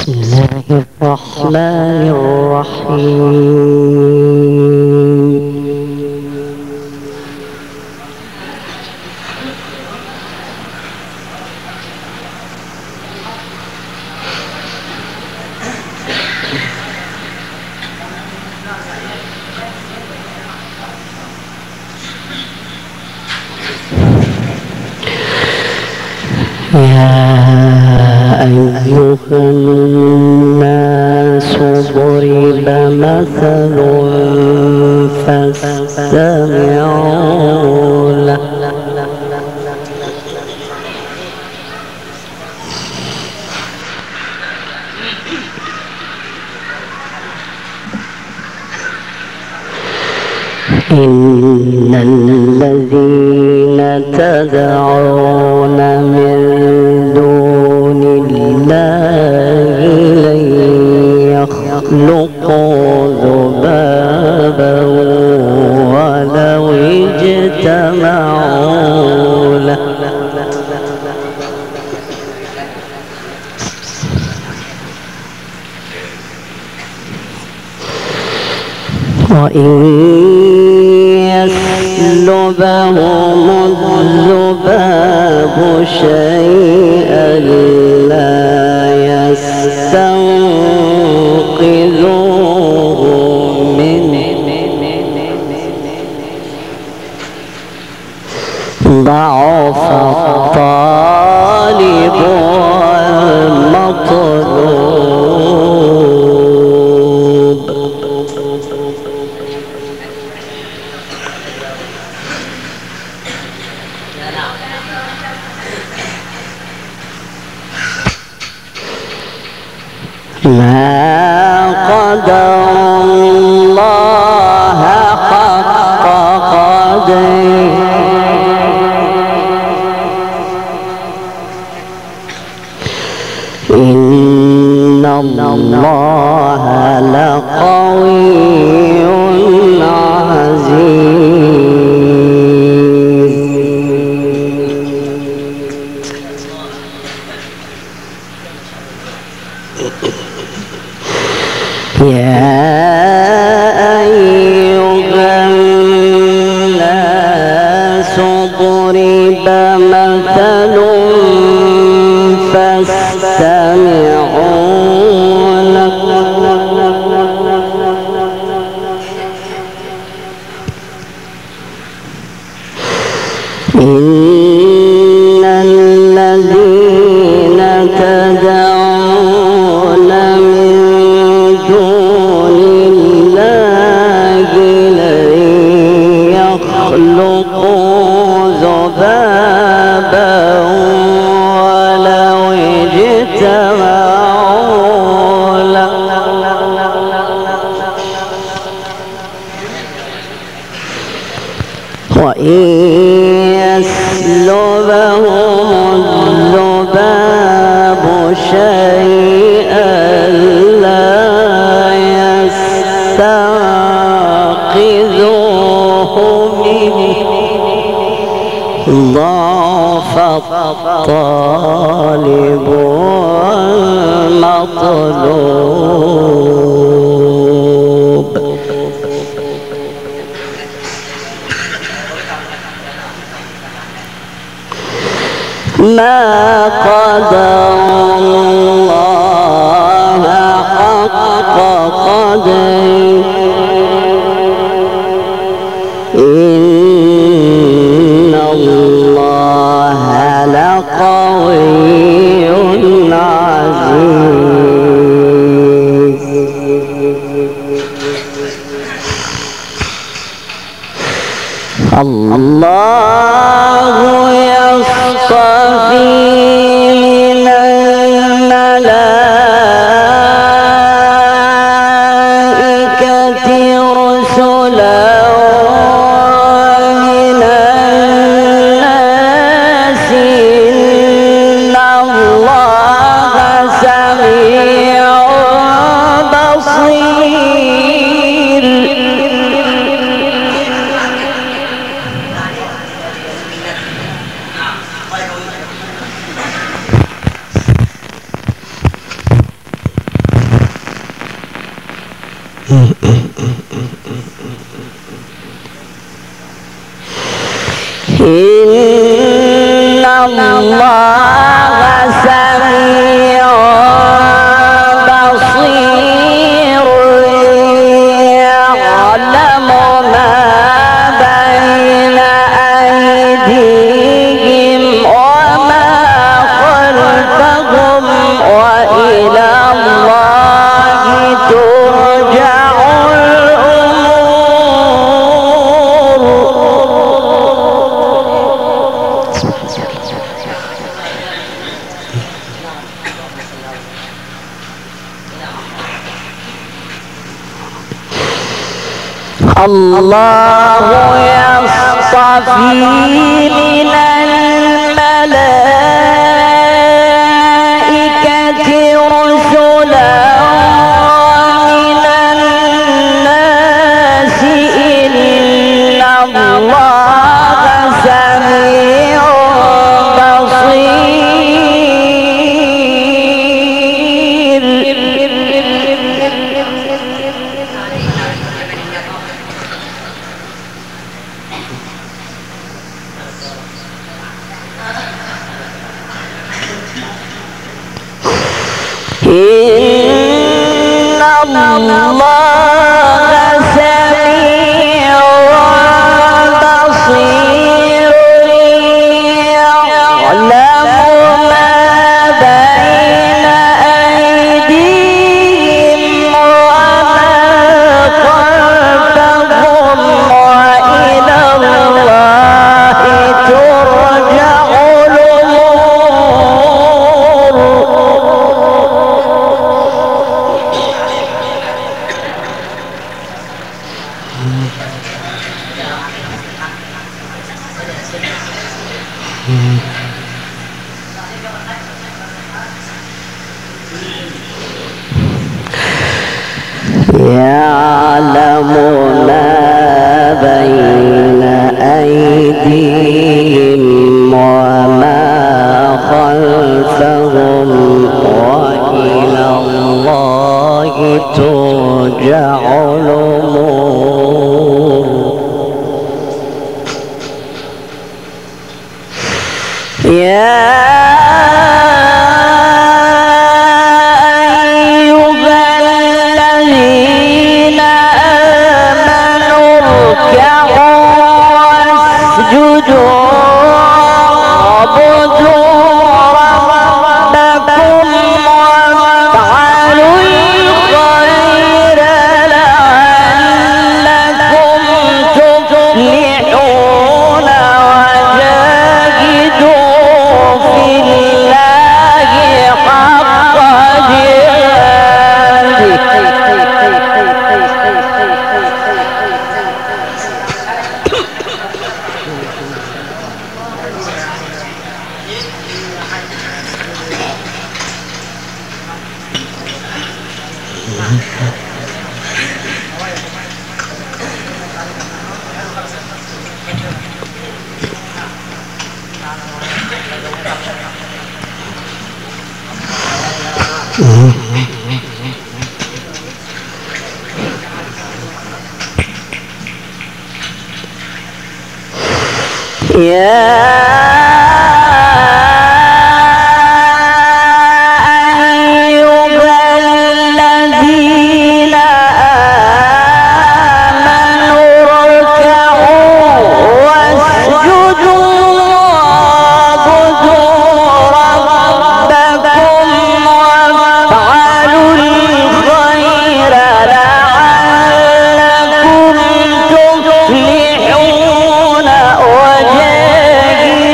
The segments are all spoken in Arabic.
بسم الله الرحمن الرحيم. يا أيها الناس ضرب مثل فاستمعوا له إن الذين تدعون من دون الله لن يخلقوا ذبابا ولو اجتمعوا له وإن يسلبهم الذباب شيئا لا يستنقذوه منه ضعف الطالب والمطلوب. ما قدر الله حق قدره إن الله لقوي عزيز. يا أيها الناس ضرب مثل فاستمعوا له إن الذين تدعون من دون الله لن يخلقوا ذبابا ولو اجتمعوا له وإن يسلبهم الذباب شيئا لا يستنقذوه منه ضعف الطالب والمطلوب. ما قدر الله حق قدره إن الله لقوي عزيز. الله يصطفي من الملائكة رسلا ومن الناس إن الله سميع بصير. إن الله سميع بصير يعلم ما بين أيديهم وما خلفهم وإلى الله ترجع الله يصطفي من الملائكة رسلا ومن الناس إن الله سميع إن الله سميع بصير يعلم ما بين أيديهم وما خلفهم وإلى الله ترجع يعلم ما بين أيديهم وما خلفهم وإلى الله ترجع الأمور وجاهدوا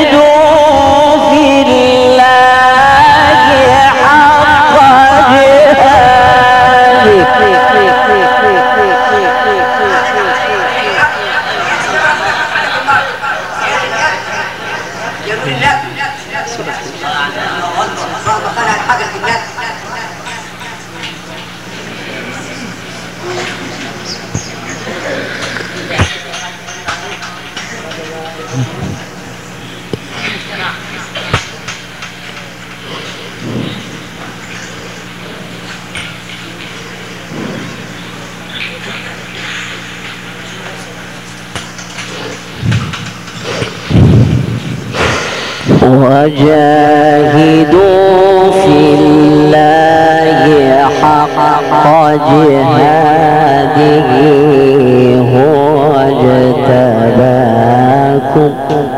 وجاهدوا في الله حق جهاده هو اجتباكم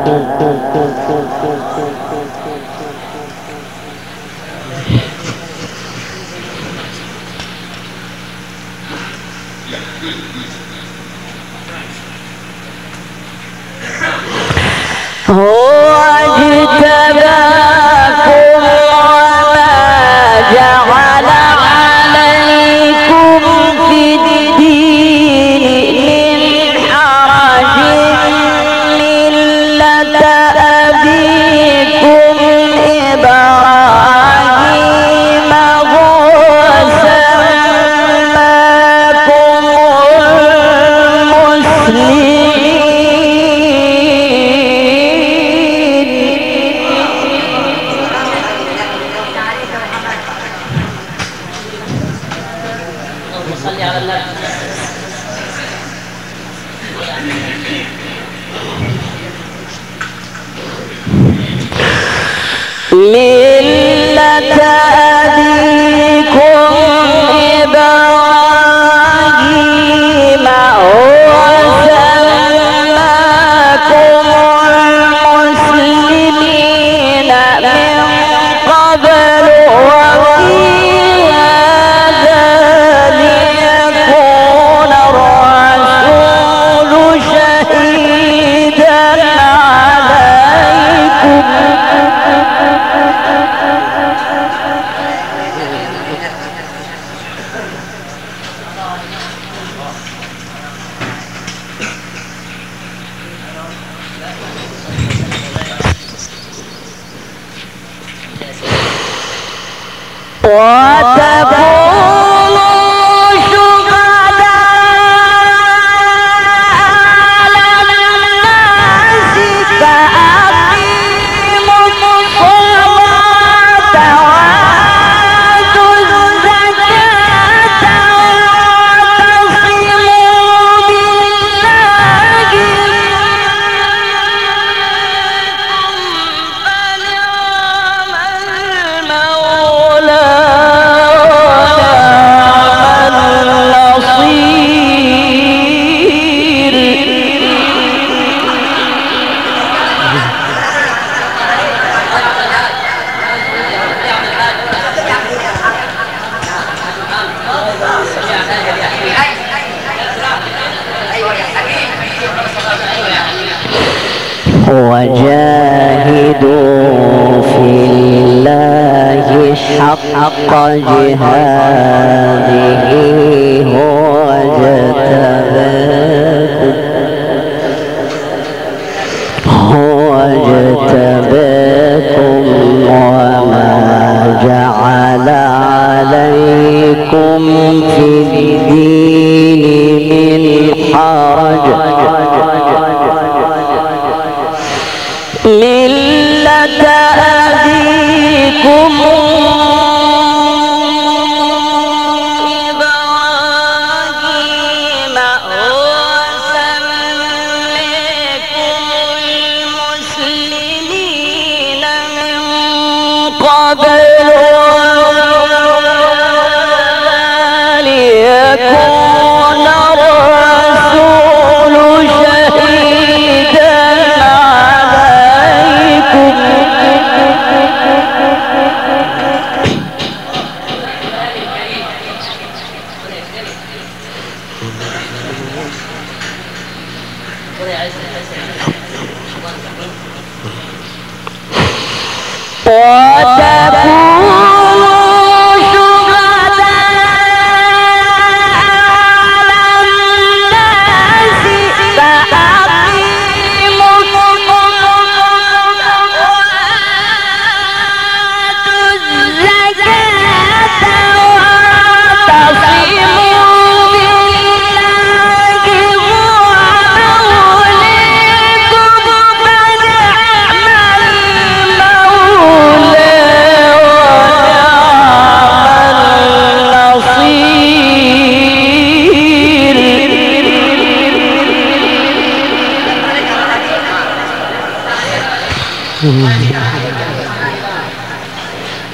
ملة أبيكم إبراهيم هو سماكم المسلمين من قبل وفي هذا ليكون الرسول شهيدا عليكم وتكونوا شهداء على الناس فأقيموا الصلاة وآتوا الزكاة واعتصموا بالله فنعم المولى وجاهدوا في الله حق جهاده هو اجتباكم وما جعل عليكم في الدين من حرج ملة أبيكم إبراهيم هو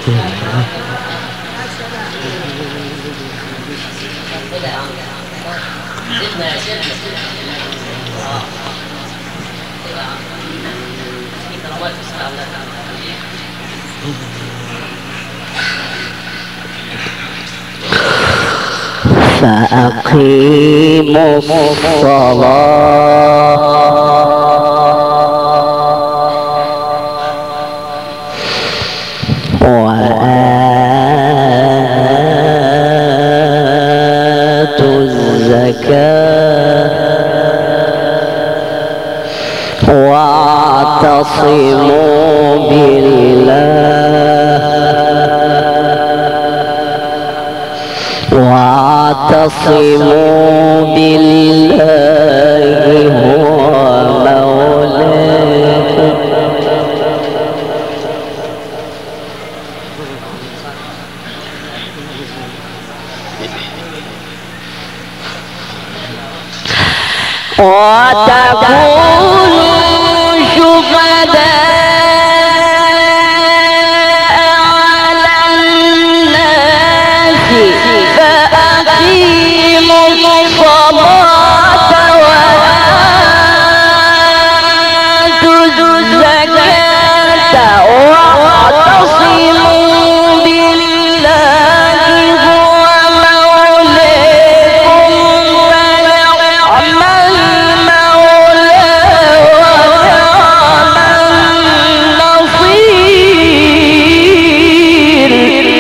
فأقيموا الصلاة وآتوا الزكاة واعتصموا بالله واعتصموا بالله هو مولاكم وتكونوا شهداء على الناس فأقيموا الصلاة وآتوا الزكاة واعتصموا بالله هو مولاكم فنعم المولى ونعم النصير.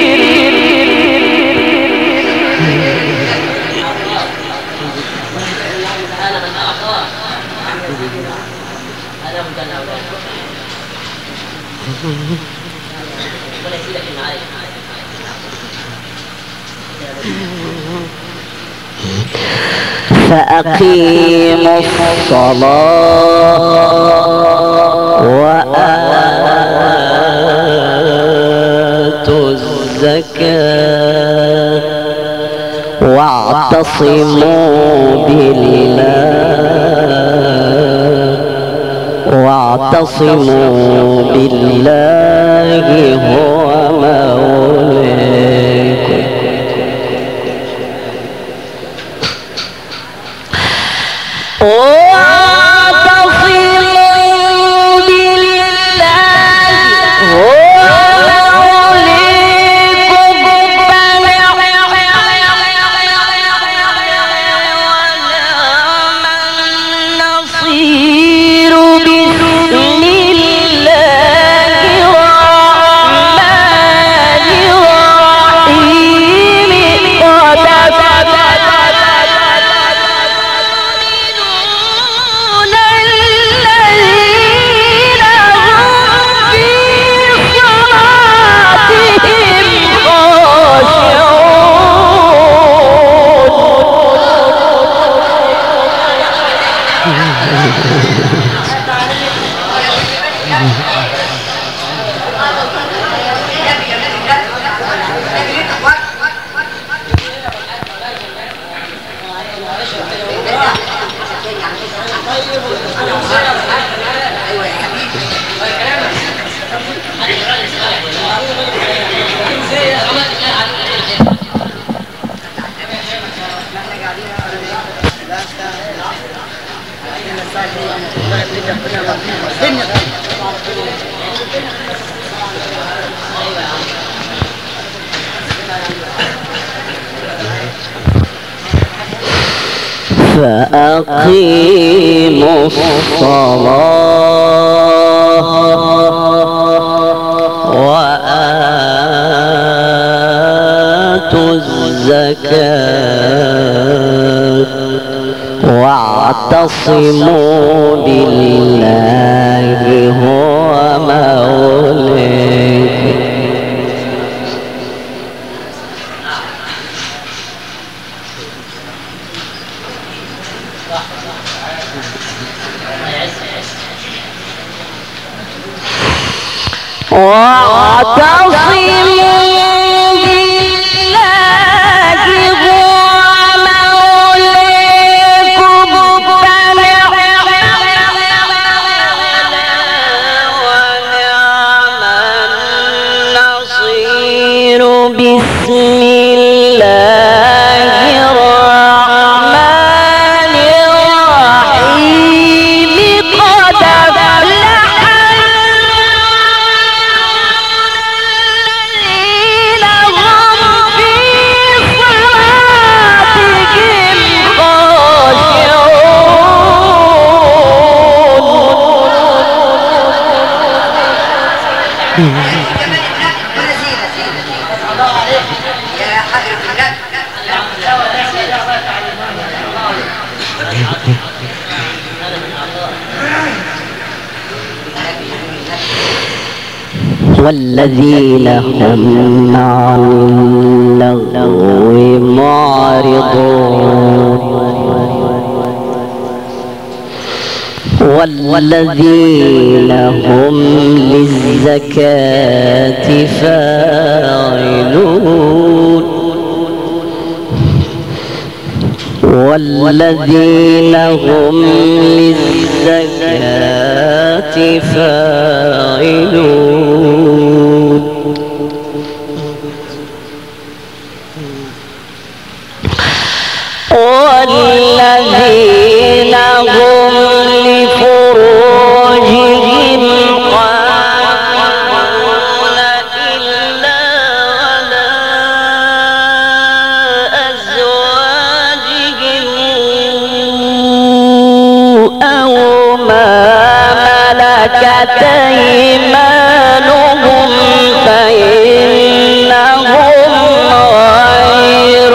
فأقيموا الصلاة وآتوا الزكاة واعتصموا بالله هو مولاكم فأقيموا الصلاة وآتوا الزكاة واعتصموا بالله هو مولاكم واعتصموا بالله هو مولاكم فنعم المولى ونعم النصير. والذين هم عن اللغو معرضون والذين هم للزكاة فاعلون والذين هم للزكاة فاعلون والذين هم لفروجهم قانون إلا على أزواجهم أو ما ملكت أيمانهم فإنهم غير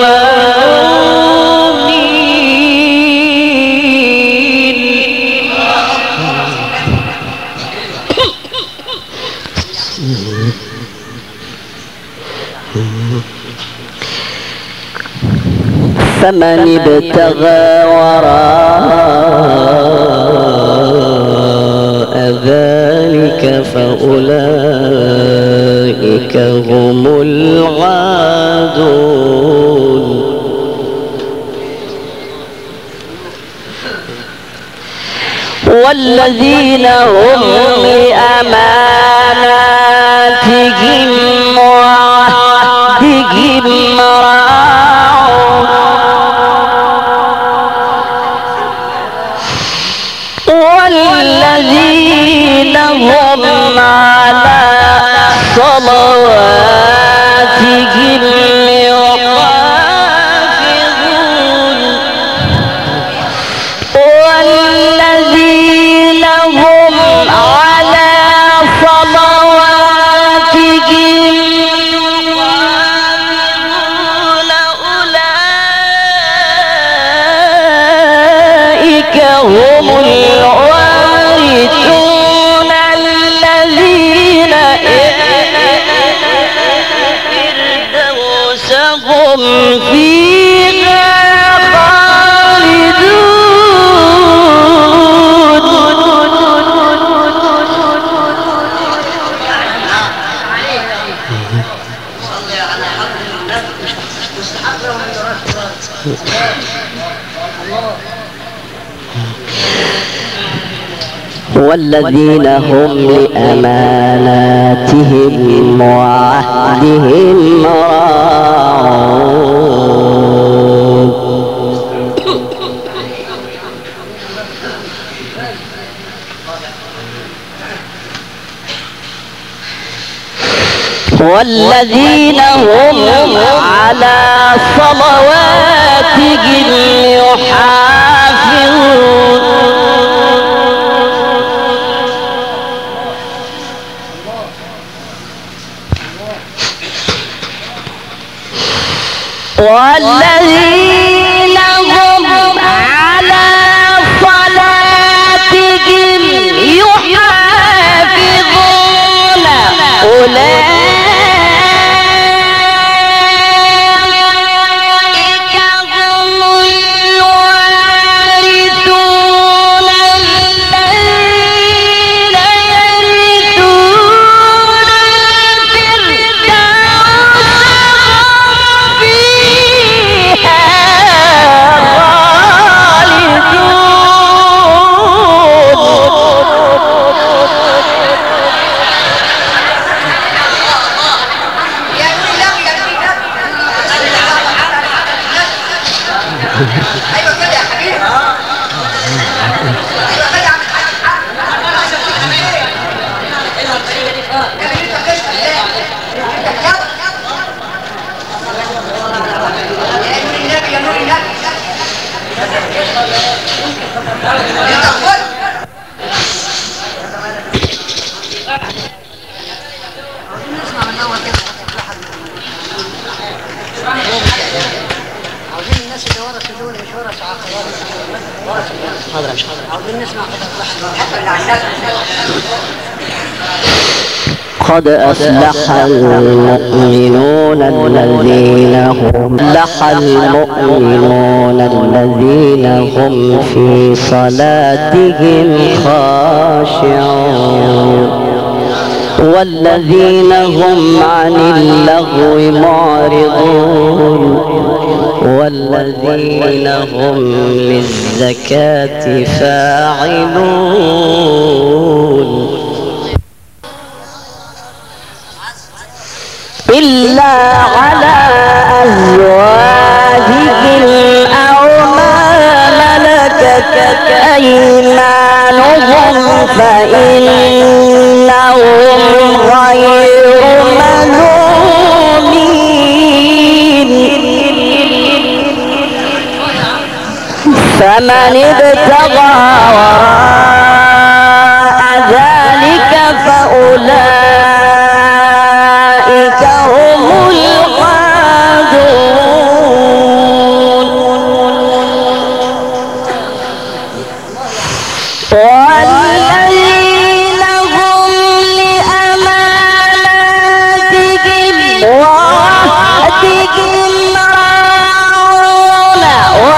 فمن ابتغى وراء ذلك فأولئك هم العادون والذين هم لأماناتهم وعهدهم راعون والذين هم على صلواتهم يحافظون والذين هم على صلواتهم يحافظون أولئك هم الوارثون الذين فردوسهم فيها والذين هم لأماناتهم وعهدهم راعون والذين هم على صلواتهم يحافظون والذين هم على صلاتهم يحافظون أولئك هم الوارثون الذين يرثون الفردوس فيها قد أفلح المؤمنون الذين هم في صلاتهم خاشعون والذين هم عن اللغو معرضون والذين هم للزكاة فاعلون إلا على أزواجهم أو ما ملكت أيمانهم فإنهم غير ملومين فمن ابتغى وراء ذلك فأولئك هم العادون والذين هم لأماناتهم وعهدهم راعون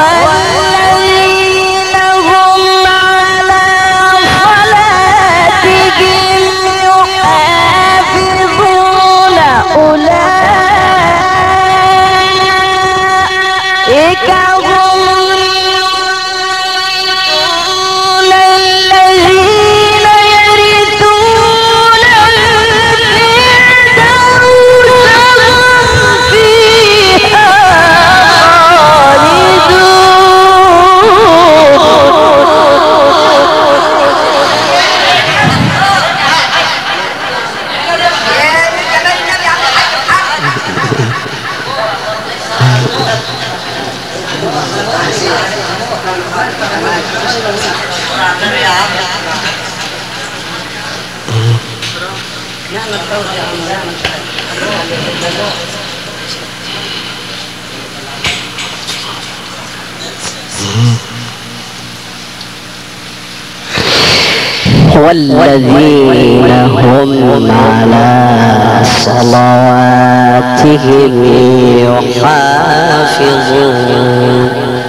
والذين هم على صلاتهم يحافظون أولئك هم الذين يرثون الفردوس هم فيها والذين هم على صلواتهم يحافظون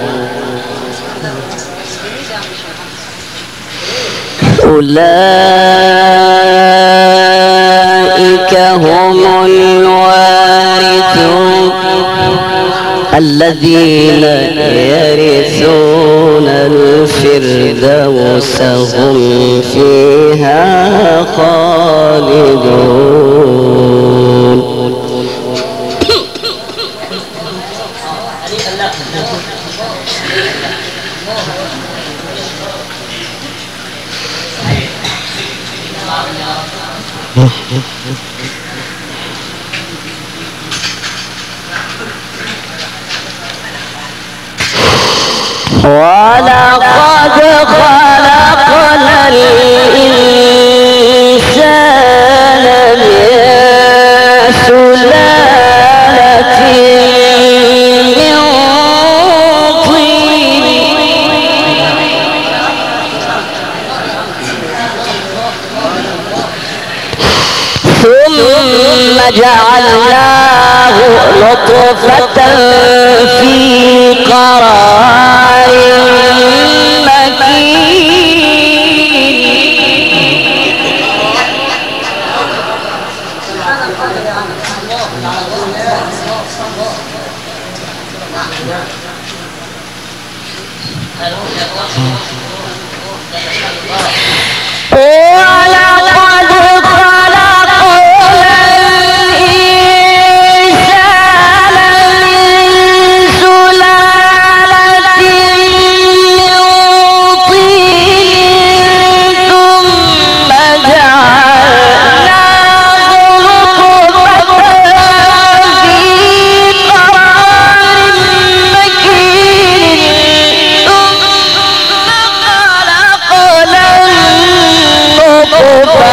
أولئك هم الوارثون الذين يرثون الفردوس هم فيها خالدون ولقد خلقنا الإنسان من سلالة من طين ثم جعلناه نطفة في قرار مكين ولقد خلقنا الإنسان من سلالة من طين ثم جعلناه نطفة في قرار مكين ثم خلقنا النطفة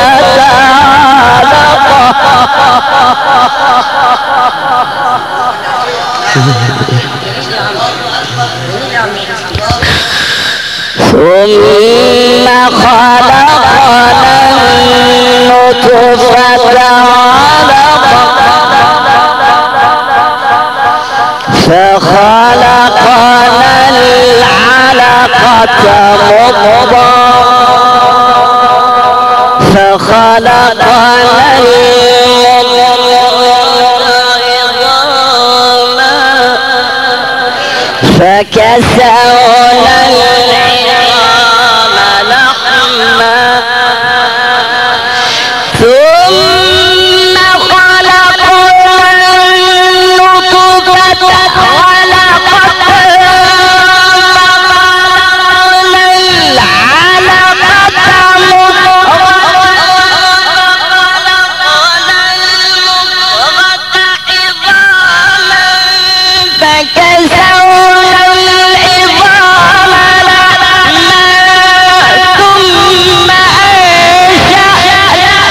علقة ثم فخلقنا العلقة مضغة فخلقنا العظام فكسونا العظام لحما ثم خلقنا النطفة علقة فخلقنا العلقة فكسونا العظام لحما ثم أنشأنا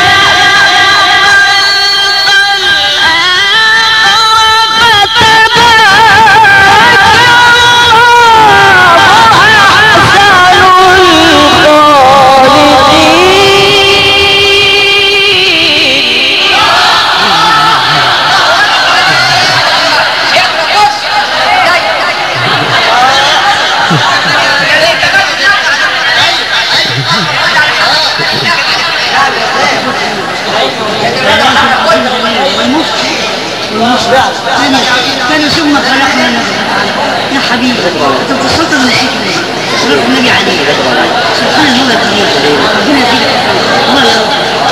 كانوا ثم خلقنا يا حبيبي انت بتسلطن من شيء صلاة النبي عليه سبحان الله الكريم ربنا يزيدك الله يا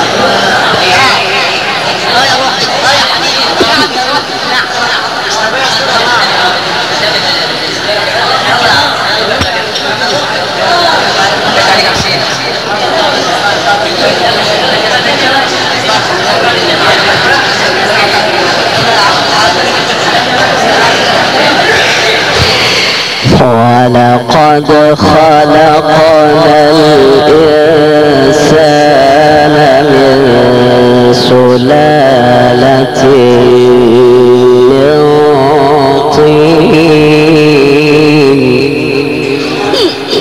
ولقد خلقنا الإنسان من سلالة من طين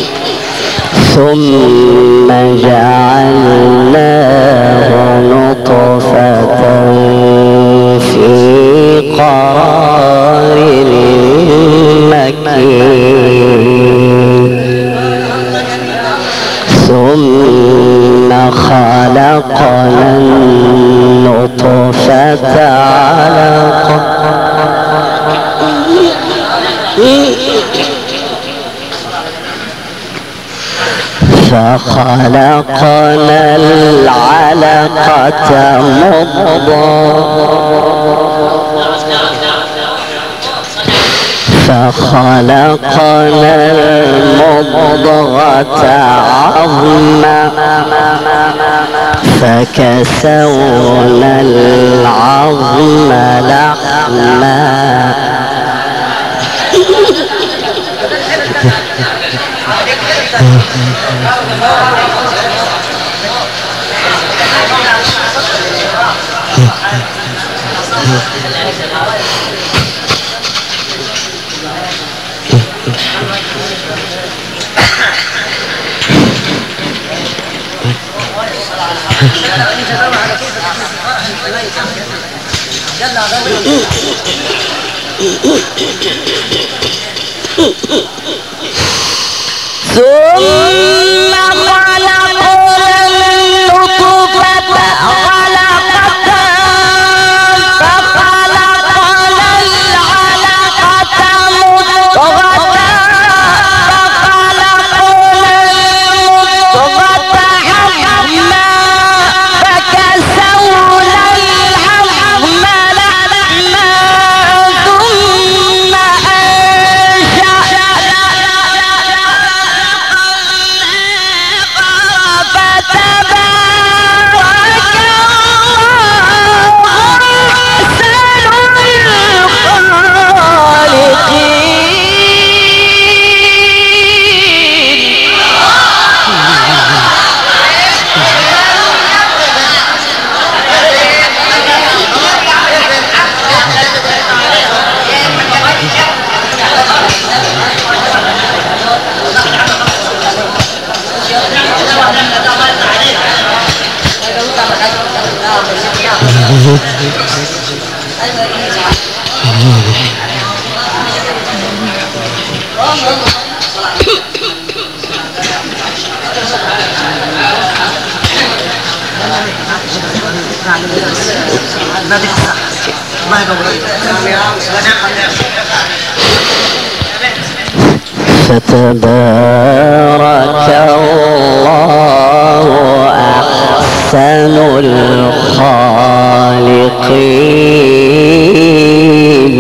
ثم جعلناه نطفة في قرار ثم خلقنا النطفة علقة فخلقنا العلقة مضغة فخلقنا المضغة عظما فكسونا العظم لحما ثم خلقنا النطفة علقة فخلقنا العلقة مضغة فخلقنا المضغة عظما فكسونا العظم لحما ثم أنشأنا فتبارك الله أحسن الخالقين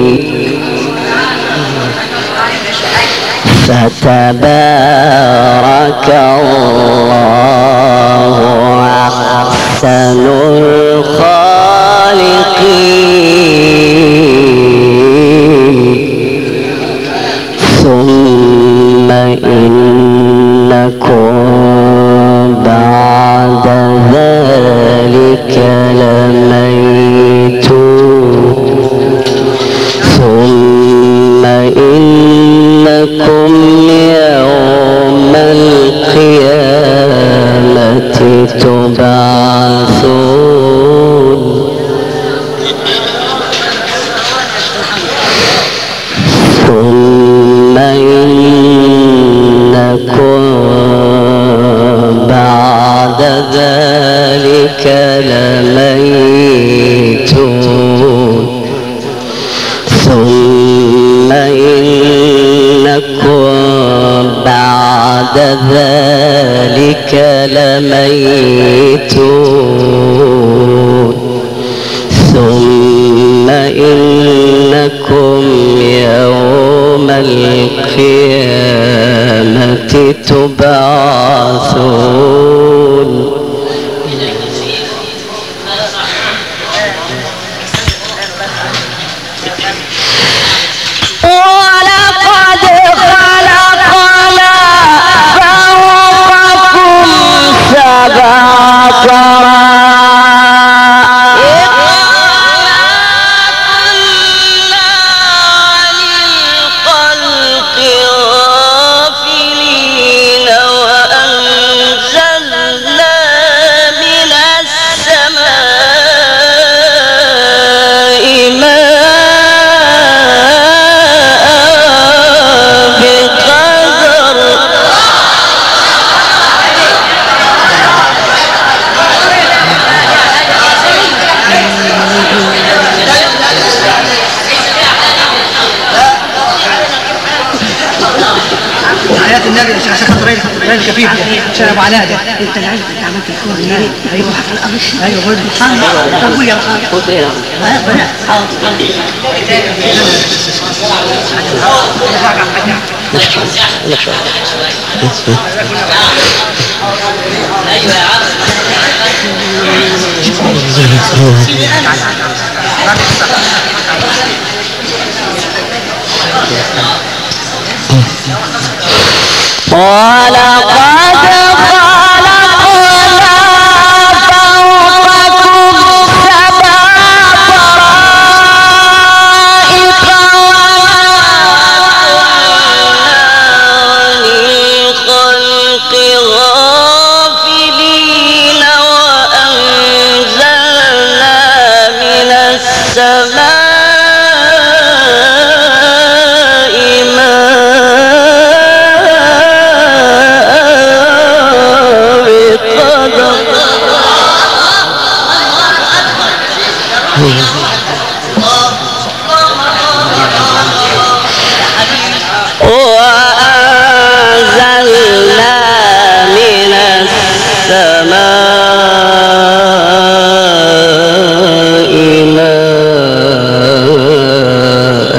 فتبارك الله أحسن الخالقين ثم إنكم بعد ذلك لميتون ثم إنكم يوم القيامة تبعثون ثم إنكم بعد ذلك لميتون ثم إنكم بعد ذلك لميتون ثم إنكم يوم القيامة تبعثون ولقد خلقنا فوقكم سبع طرائق للخلق غافلين وأنزلنا من السماء ماء بقدر حياة النبي عشان خاطر ريل الكفيف عشان ابو علاء ده انت اللي عملت الكون ايوه ايوه برضه طب قول يا قلت ايه ايوه يا عم ولقد خلقنا فوقكم سبع طرائق للخلق غافلين وأنزلنا من السماء وأنزلنا من السماء ماء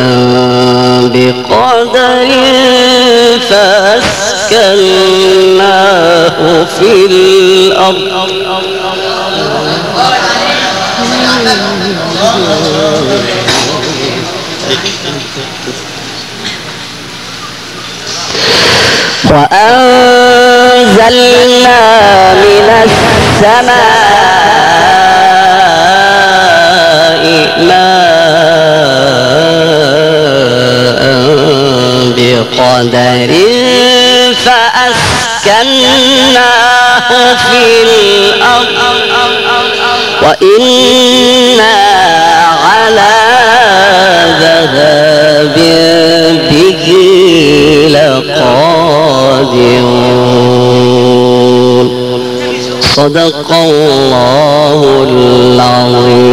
بقدر فأسكناه في الأرض وأنزلنا من السماء ماء بقدر فأسكناه في الأرض وإنا على ذهاب راجعون. صدق الله العظيم.